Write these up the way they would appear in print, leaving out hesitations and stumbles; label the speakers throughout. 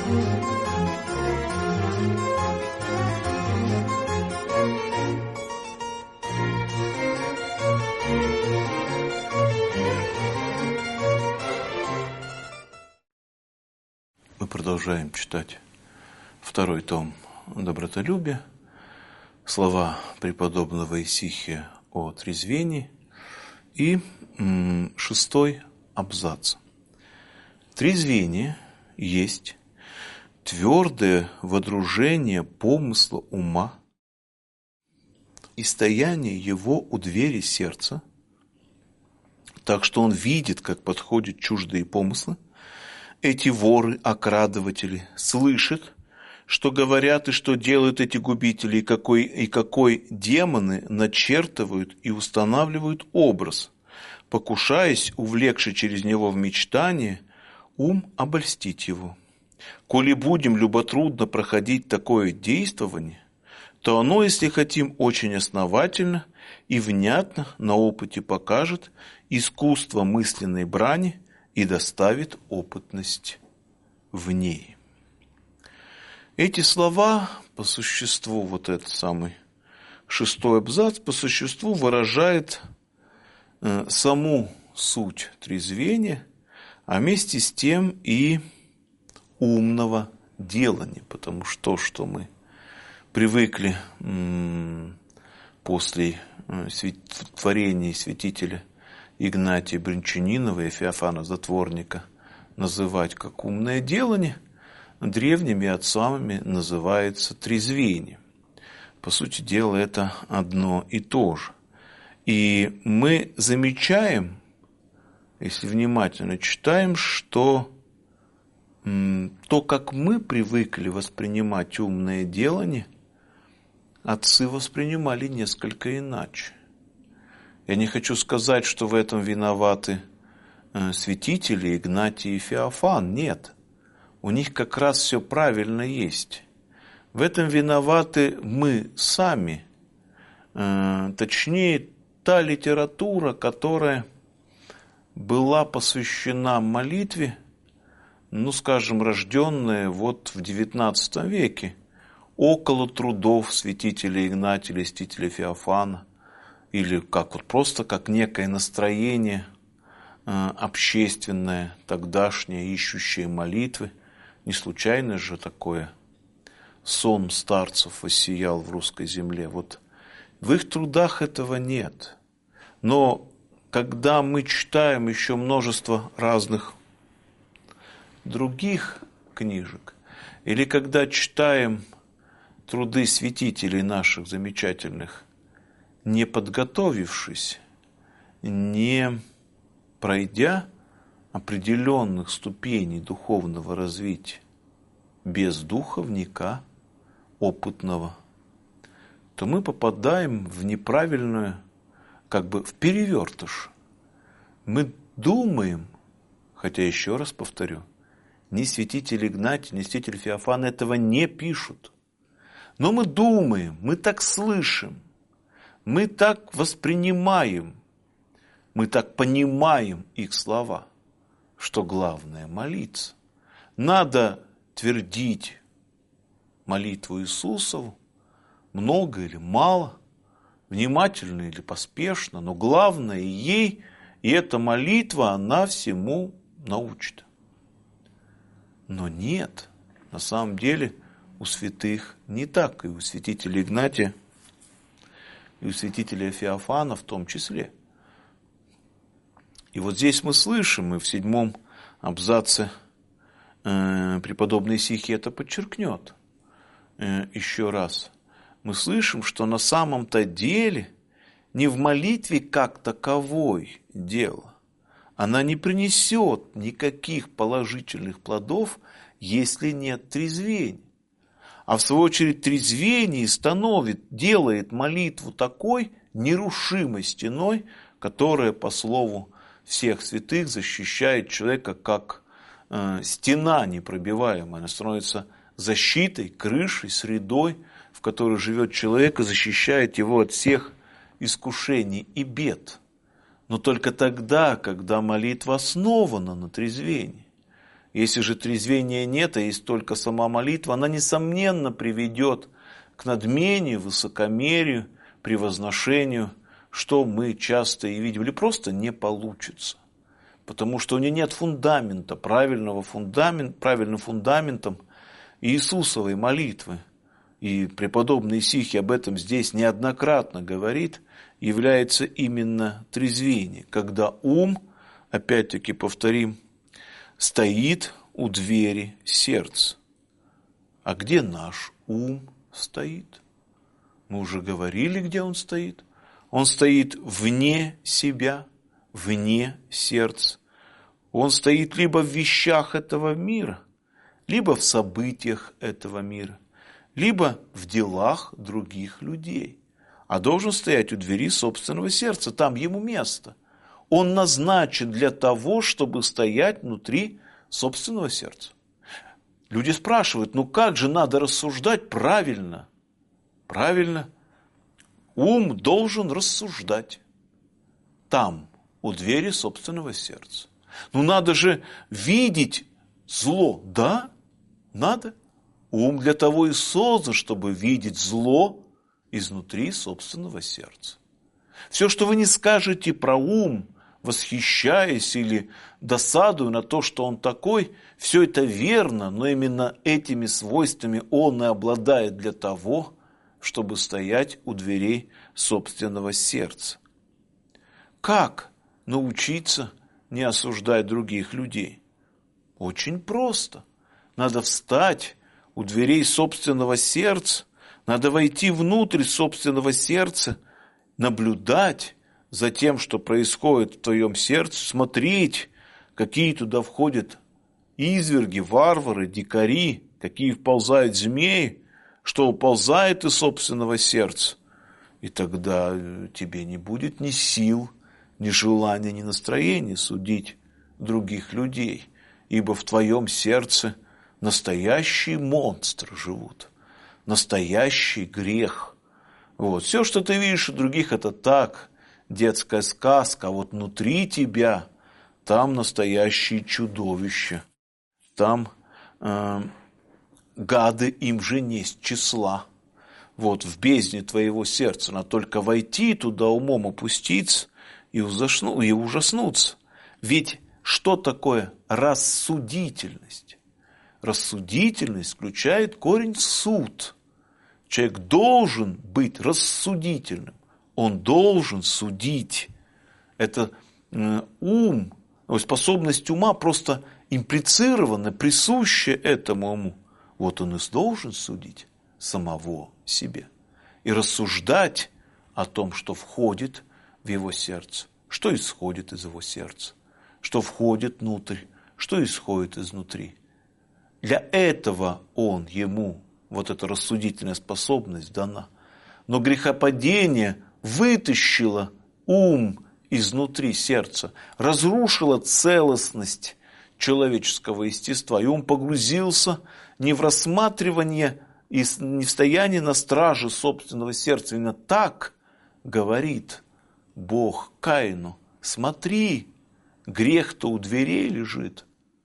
Speaker 1: Мы продолжаем читать второй том «Добротолюбие», слова преподобного Исихия о трезвении и 6 абзац. Трезвение есть твердое водружение помысла ума и стояние его у двери сердца, так что он видит, как подходят чуждые помыслы. Эти воры, окрадыватели, слышат, что говорят и что делают эти губители, и какой демоны начертывают и устанавливают образ, покушаясь, увлекши через него в мечтание, ум обольстить его. Коли будем люботрудно проходить такое действование, то оно, если хотим, очень основательно и внятно на опыте покажет искусство мысленной брани и доставит опытность в ней. Эти слова по существу, вот этот самый 6 абзац, по существу выражает саму суть трезвения, а вместе с тем и умного делания, потому что мы привыкли после творения святителя Игнатия Бринчанинова и Феофана Затворника называть как умное делание, древними отцами называется трезвение. По сути дела, это одно и то же. И мы замечаем, если внимательно читаем, что то, как мы привыкли воспринимать умное делание, отцы воспринимали несколько иначе. Я не хочу сказать, что в этом виноваты святители Игнатий и Феофан. Нет. У них как раз все правильно есть. В этом виноваты мы сами. Точнее, та литература, которая была посвящена молитве, скажем, рожденная вот в XIX веке, около трудов святителя Игнатия или святителя Феофана, или просто как некое настроение общественное, тогдашнее, ищущее молитвы. Не случайно же такое сон старцев воссиял в русской земле. Вот в их трудах этого нет. Но когда мы читаем еще множество разных других книжек, или когда читаем труды святителей наших замечательных, не подготовившись, не пройдя определенных ступеней духовного развития, без духовника опытного, то мы попадаем в неправильную, в перевертыш. Мы думаем, хотя еще раз повторю, ни святитель Игнатий, ни святитель Феофан этого не пишут. Но мы думаем, мы так слышим, мы так воспринимаем, мы так понимаем их слова, что главное молиться. Надо твердить молитву Иисусову, много или мало, внимательно или поспешно, но главное ей, и эта молитва, она всему научит. Но нет, на самом деле у святых не так, и у святителя Игнатия, и у святителя Феофана в том числе. И вот здесь мы слышим, и в 7 абзаце преподобный Исихий это подчеркнет еще раз. Мы слышим, что на самом-то деле не в молитве как таковой дело. Она не принесет никаких положительных плодов, если нет трезвения. А в свою очередь трезвение делает молитву такой нерушимой стеной, которая, по слову всех святых, защищает человека как стена непробиваемая. Она становится защитой, крышей, средой, в которой живет человек, и защищает его от всех искушений и бед. Но только тогда, когда молитва основана на трезвении. Если же трезвения нет, а есть только сама молитва, она, несомненно, приведет к надмению, высокомерию, превозношению, что мы часто и видим, или просто не получится. Потому что у нее нет фундамента, правильным фундаментом Иисусовой молитвы. И преподобный Исихий об этом здесь неоднократно говорит, является именно трезвение, когда ум, опять-таки повторим, стоит у двери сердца. А где наш ум стоит? Мы уже говорили, где он стоит. Он стоит вне себя, вне сердца. Он стоит либо в вещах этого мира, либо в событиях этого мира, либо в делах других людей. А должен стоять у двери собственного сердца, там ему место. Он назначен для того, чтобы стоять внутри собственного сердца. Люди спрашивают, как же надо рассуждать правильно? Правильно. Ум должен рассуждать там, у двери собственного сердца. Надо же видеть зло. Да, надо. Ум для того и создан, чтобы видеть зло изнутри собственного сердца. Все, что вы не скажете про ум, восхищаясь или досадуя на то, что он такой, все это верно, но именно этими свойствами он и обладает для того, чтобы стоять у дверей собственного сердца. Как научиться не осуждать других людей? Очень просто. Надо встать у дверей собственного сердца, надо войти внутрь собственного сердца, наблюдать за тем, что происходит в твоем сердце, смотреть, какие туда входят изверги, варвары, дикари, какие вползают змеи, что уползает из собственного сердца. И тогда тебе не будет ни сил, ни желания, ни настроения судить других людей, ибо в твоем сердце настоящие монстры живут, настоящий грех. Все, что ты видишь у других, это так, детская сказка, а вот внутри тебя там настоящие чудовища, там гады им же несть числа. В бездне твоего сердца надо только войти туда, умом опуститься и ужаснуться. Ведь что такое рассудительность? Рассудительность включает корень суд. Человек должен быть рассудительным. Он должен судить. Это ум, способность ума просто имплицирована, присуща этому уму. Он и должен судить самого себе и рассуждать о том, что входит в его сердце, что исходит из его сердца, что входит внутрь, что исходит изнутри. Для этого ему эта рассудительная способность дана. Но грехопадение вытащило ум изнутри сердца, разрушило целостность человеческого естества, и он погрузился не в рассматривание и не в стояние на страже собственного сердца. Именно так говорит Бог Каину: смотри, грех-то у дверей лежит.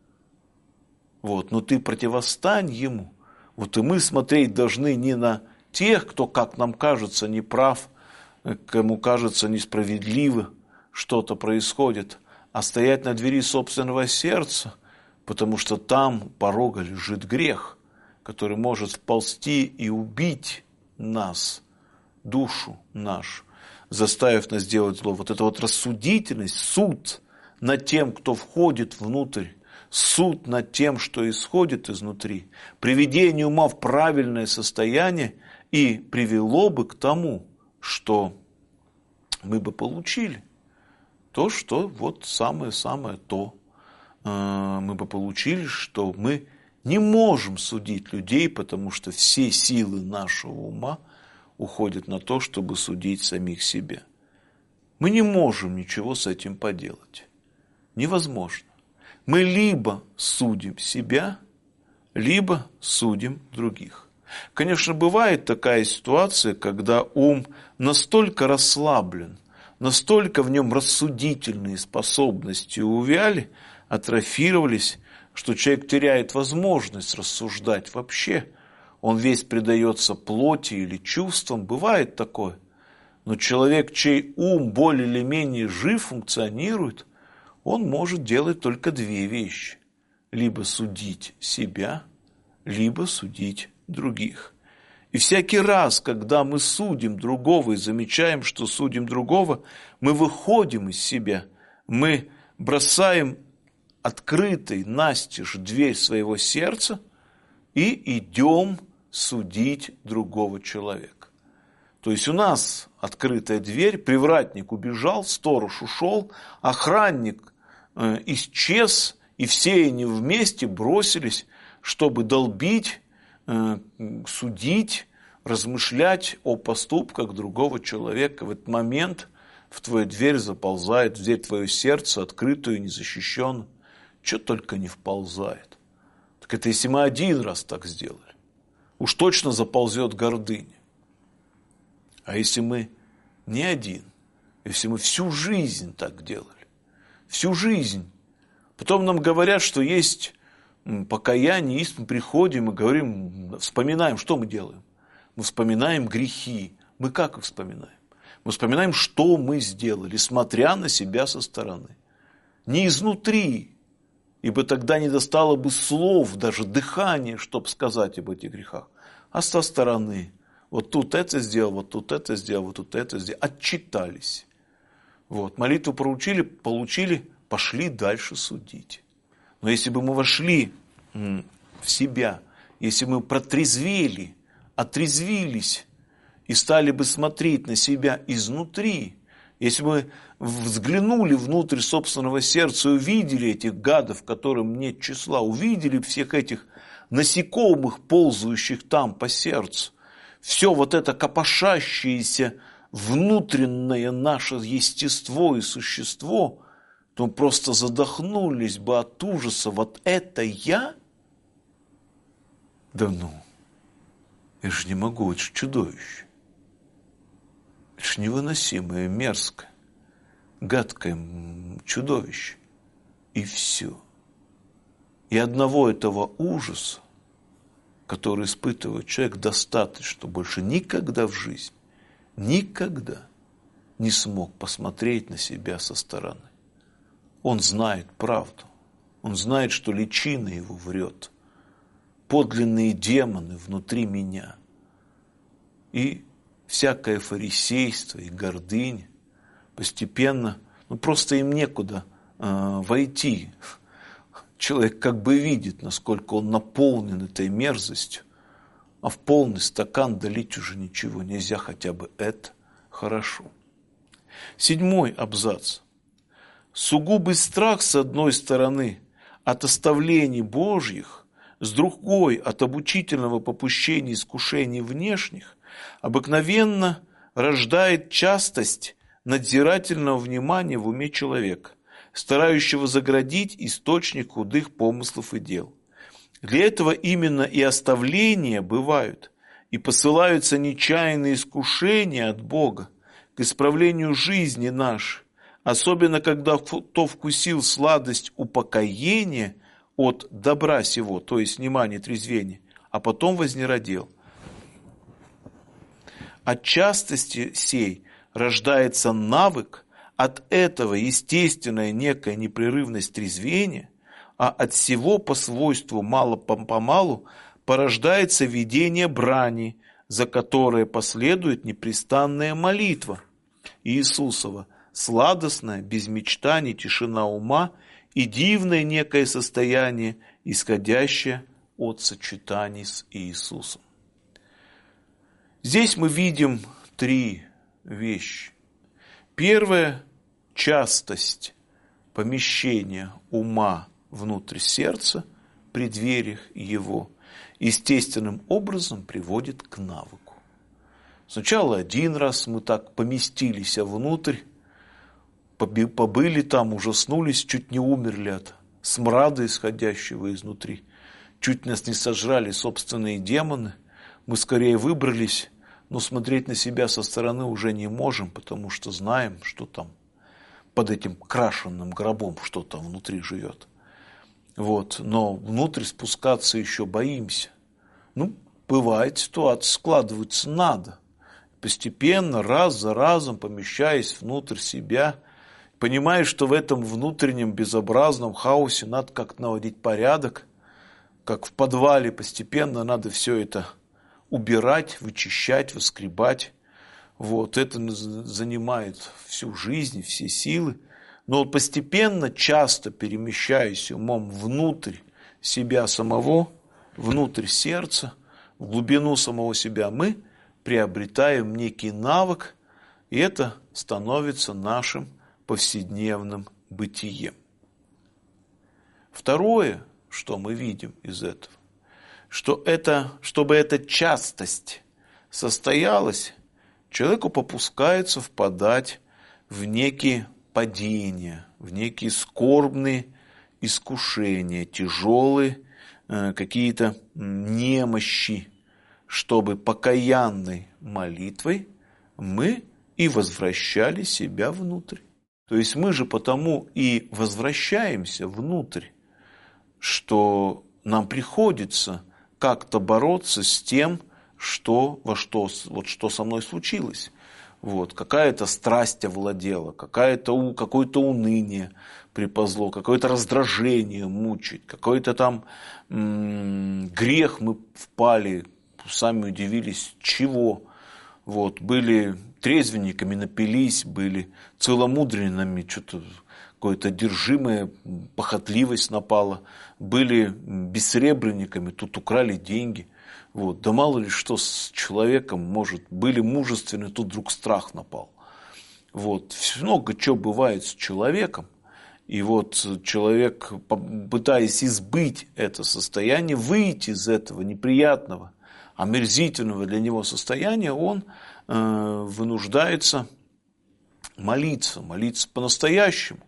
Speaker 1: Но ты противостань ему. И мы смотреть должны не на тех, кто, как нам кажется, неправ, кому кажется несправедливо что-то происходит, а стоять на двери собственного сердца, потому что там у порога лежит грех, который может вползти и убить нас, душу нашу, заставив нас делать зло. Эта рассудительность, суд над тем, кто входит внутрь, суд над тем, что исходит изнутри, приведение ума в правильное состояние и привело бы к тому, что мы бы получили то, что самое-самое то. Мы бы получили, что мы не можем судить людей, потому что все силы нашего ума уходят на то, чтобы судить самих себя. Мы не можем ничего с этим поделать. Невозможно. Мы либо судим себя, либо судим других. Конечно, бывает такая ситуация, когда ум настолько расслаблен, настолько в нем рассудительные способности увяли, атрофировались, что человек теряет возможность рассуждать вообще. Он весь предается плоти или чувствам, бывает такое. Но человек, чей ум более или менее жив, функционирует, он может делать только две вещи. Либо судить себя, либо судить других. И всякий раз, когда мы судим другого и замечаем, что судим другого, мы выходим из себя, мы бросаем открытой настежь дверь своего сердца и идем судить другого человека. То есть у нас открытая дверь, привратник убежал, сторож ушел, охранник исчез, и все они вместе бросились, чтобы долбить, судить, размышлять о поступках другого человека. В этот момент в твою дверь заползает, в дверь твое сердце, открытую и незащищенную. Что только не вползает. Так это если мы один раз так сделали. Уж точно заползет гордыня. А если мы не один, если мы всю жизнь так делали, всю жизнь, потом нам говорят, что есть покаяние, есть, мы приходим и говорим, вспоминаем, что мы делаем? Мы вспоминаем грехи. Мы как их вспоминаем? Мы вспоминаем, что мы сделали, смотря на себя со стороны. Не изнутри, ибо тогда не достало бы слов, даже дыхания, чтобы сказать об этих грехах, а со стороны. Вот тут это сделал, вот тут это сделал, вот тут это сделал. Отчитались. Вот. Молитву проучили, получили, пошли дальше судить. Но если бы мы вошли в себя, если мы протрезвели, отрезвились и стали бы смотреть на себя изнутри, если бы взглянули внутрь собственного сердца и увидели этих гадов, которым нет числа, увидели всех этих насекомых, ползающих там по сердцу, все вот это копошащееся внутреннее наше естество и существо, то мы просто задохнулись бы от ужаса. Вот это я? Да ну, я же не могу, это же чудовище. Это же невыносимое, мерзкое, гадкое чудовище. И все. И одного этого ужаса, который испытывает человек, достаточно, что больше никогда в жизни, никогда не смог посмотреть на себя со стороны. Он знает правду. Он знает, что личина его врет. Подлинные демоны внутри меня. И всякое фарисейство и гордыня постепенно, просто им некуда войти. Человек как бы видит, насколько он наполнен этой мерзостью, а в полный стакан долить уже ничего нельзя, хотя бы это хорошо. 7 абзац. Сугубый страх, с одной стороны, от оставлений Божьих, с другой, от обучительного попущения искушений внешних, обыкновенно рождает частость надзирательного внимания в уме человека, старающего заградить источник худых помыслов и дел. Для этого именно и оставления бывают, и посылаются нечаянные искушения от Бога к исправлению жизни нашей, особенно когда кто вкусил сладость упокоения от добра сего, то есть внимания, трезвения, а потом вознеродел. От частости сей рождается навык, от этого естественная некая непрерывность трезвения, а от всего по свойству мало-помалу порождается видение брани, за которое последует непрестанная молитва Иисусова, сладостная, без мечтаний, тишина ума и дивное некое состояние, исходящее от сочетаний с Иисусом. Здесь мы видим 3 вещи. Первое – частость помещения ума внутрь сердца, преддвериях его, естественным образом приводит к навыку. Сначала один раз мы так поместились внутрь, побыли там, ужаснулись, чуть не умерли от смрада, исходящего изнутри. Чуть нас не сожрали собственные демоны. Мы скорее выбрались, но смотреть на себя со стороны уже не можем, потому что знаем, что там под этим крашенным гробом что-то внутри живет. Вот, но внутрь спускаться еще боимся. Ну, бывает, ситуация складывается, надо. Постепенно, раз за разом, помещаясь внутрь себя, понимаешь, что в этом внутреннем безобразном хаосе надо как-то наводить порядок, как в подвале постепенно надо все это убирать, вычищать, выскребать. Вот, это занимает всю жизнь, все силы. Но постепенно, часто перемещаясь умом внутрь себя самого, внутрь сердца, в глубину самого себя, мы приобретаем некий навык, и это становится нашим повседневным бытием. Второе, что мы видим из этого, чтобы эта частость состоялась, человеку попускается впадать в некие падения, в некие скорбные искушения, тяжелые какие-то немощи, чтобы покаянной молитвой мы и возвращали себя внутрь. То есть мы же потому и возвращаемся внутрь, что нам приходится как-то бороться с тем, что со мной случилось. Вот, какая-то страсть овладела, какое-то уныние приползло, какое-то раздражение мучить, какой-то там грех мы впали, сами удивились, чего. Вот, были трезвенниками, напились, были целомудренными, что-то какое-то одержимое, похотливость напала, были бессребренниками, тут украли деньги. Вот, да мало ли что с человеком может, были мужественны, тут вдруг страх напал. Вот, много чего бывает с человеком. И вот человек, пытаясь избыть это состояние, выйти из этого неприятного, омерзительного для него состояния, он вынуждается молиться по-настоящему.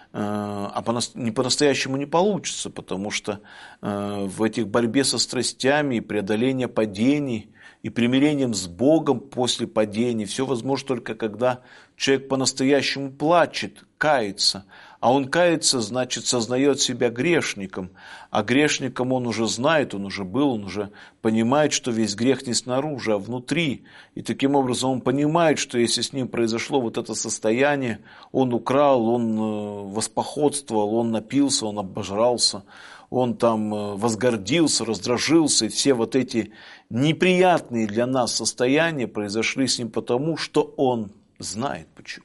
Speaker 1: Не по-настоящему не получится, потому что в этих борьбе со страстями и преодоление падений и примирением с Богом после падений все возможно только когда человек по-настоящему плачет, кается. А он кается, значит, сознает себя грешником. А грешником он уже знает, он уже был, он уже понимает, что весь грех не снаружи, а внутри. И таким образом он понимает, что если с ним произошло вот это состояние, он украл, он воспоходствовал, он напился, он обожрался, он там возгордился, раздражился, и все вот эти неприятные для нас состояния произошли с ним потому, что он знает почему.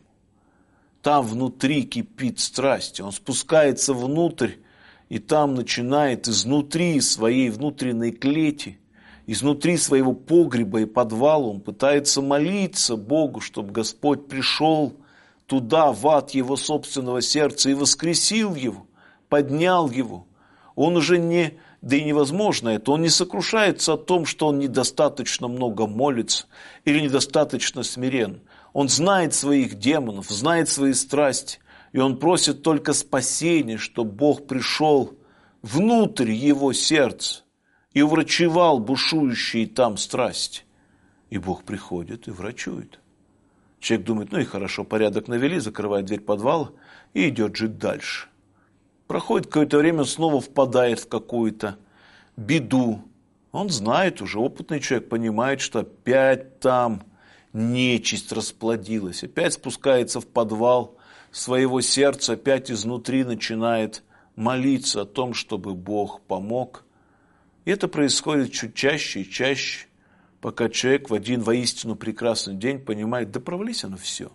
Speaker 1: Там внутри кипит страсть, он спускается внутрь, и там начинает изнутри своей внутренней клети, изнутри своего погреба и подвала, он пытается молиться Богу, чтобы Господь пришел туда, в ад его собственного сердца, и воскресил его, поднял его. Он уже не, да и невозможно это, он не сокрушается о том, что он недостаточно много молится или недостаточно смирен. Он знает своих демонов, знает свои страсти, и он просит только спасения, чтобы Бог пришел внутрь его сердца и врачевал бушующие там страсти. И Бог приходит и врачует. Человек думает, ну и хорошо, порядок навели, закрывает дверь подвала и идет жить дальше. Проходит какое-то время, он снова впадает в какую-то беду. Он знает, уже опытный человек понимает, что опять там нечисть расплодилась, опять спускается в подвал своего сердца, опять изнутри начинает молиться о том, чтобы Бог помог. И это происходит чуть чаще и чаще, пока человек в один воистину прекрасный день понимает, да провались оно все.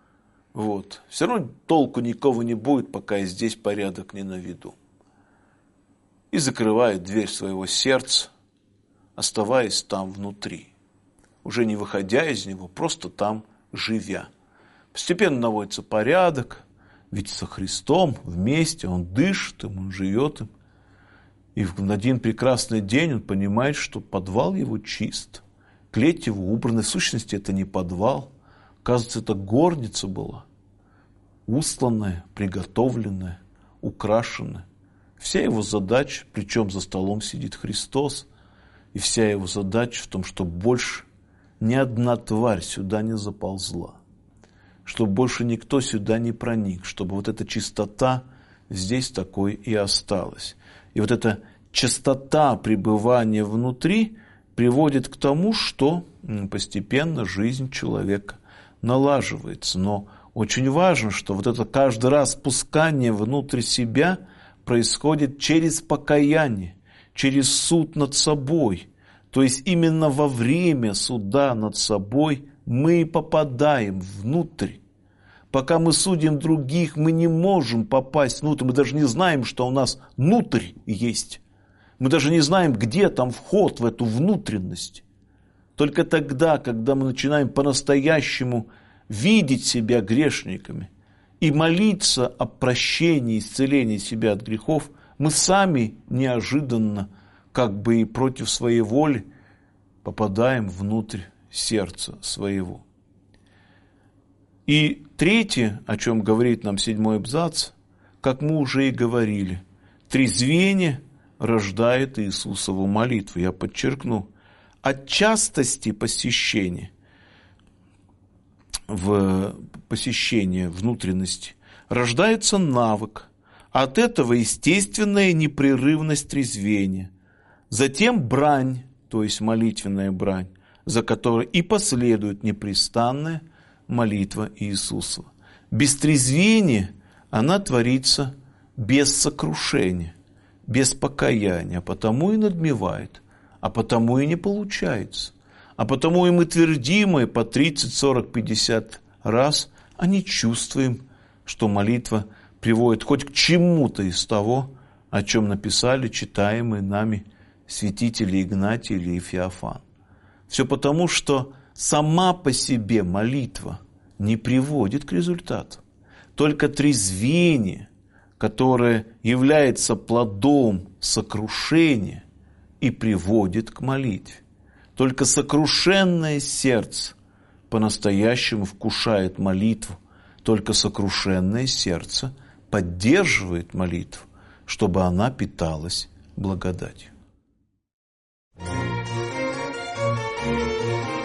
Speaker 1: Вот. Все равно толку никого не будет, пока я здесь порядок не наведу. И закрывает дверь своего сердца, оставаясь там внутри, уже не выходя из него, просто там живя. Постепенно наводится порядок, ведь со Христом вместе, он дышит им, он живет им. И в один прекрасный день он понимает, что подвал его чист, клеть его убрана. В сущности, это не подвал. Кажется, это горница была, устланная, приготовленная, украшенная. Вся его задача, причем за столом сидит Христос, и вся его задача в том, чтобы больше ни одна тварь сюда не заползла, чтобы больше никто сюда не проник, чтобы вот эта чистота здесь такой и осталась. И вот эта частота пребывания внутри приводит к тому, что постепенно жизнь человека налаживается. Но очень важно, что вот это каждый раз спускание внутрь себя происходит через покаяние, через суд над собой. То есть именно во время суда над собой мы попадаем внутрь. Пока мы судим других, мы не можем попасть внутрь. Мы даже не знаем, что у нас внутрь есть. Мы даже не знаем, где там вход в эту внутренность. Только тогда, когда мы начинаем по-настоящему видеть себя грешниками и молиться о прощении, исцелении себя от грехов, мы сами неожиданно, как бы и против своей воли, попадаем внутрь сердца своего. И третье, о чем говорит нам 7-й абзац, как мы уже и говорили, трезвение рождает Иисусову молитву. Я подчеркну, от частости посещения внутренности рождается навык, от этого естественная непрерывность трезвения, затем брань, то есть молитвенная брань, за которой и последует непрестанная молитва Иисусова. Без трезвения она творится без сокрушения, без покаяния, а потому и надмевает, а потому и не получается, а потому и мы твердим по 30, 40, 50 раз, а не чувствуем, что молитва приводит хоть к чему-то из того, о чем написали читаемые нами святители Игнатий или Феофан. Все потому, что сама по себе молитва не приводит к результату. Только трезвение, которое является плодом сокрушения, и приводит к молитве. Только сокрушенное сердце по-настоящему вкушает молитву. Только сокрушенное сердце поддерживает молитву, чтобы она питалась благодатью.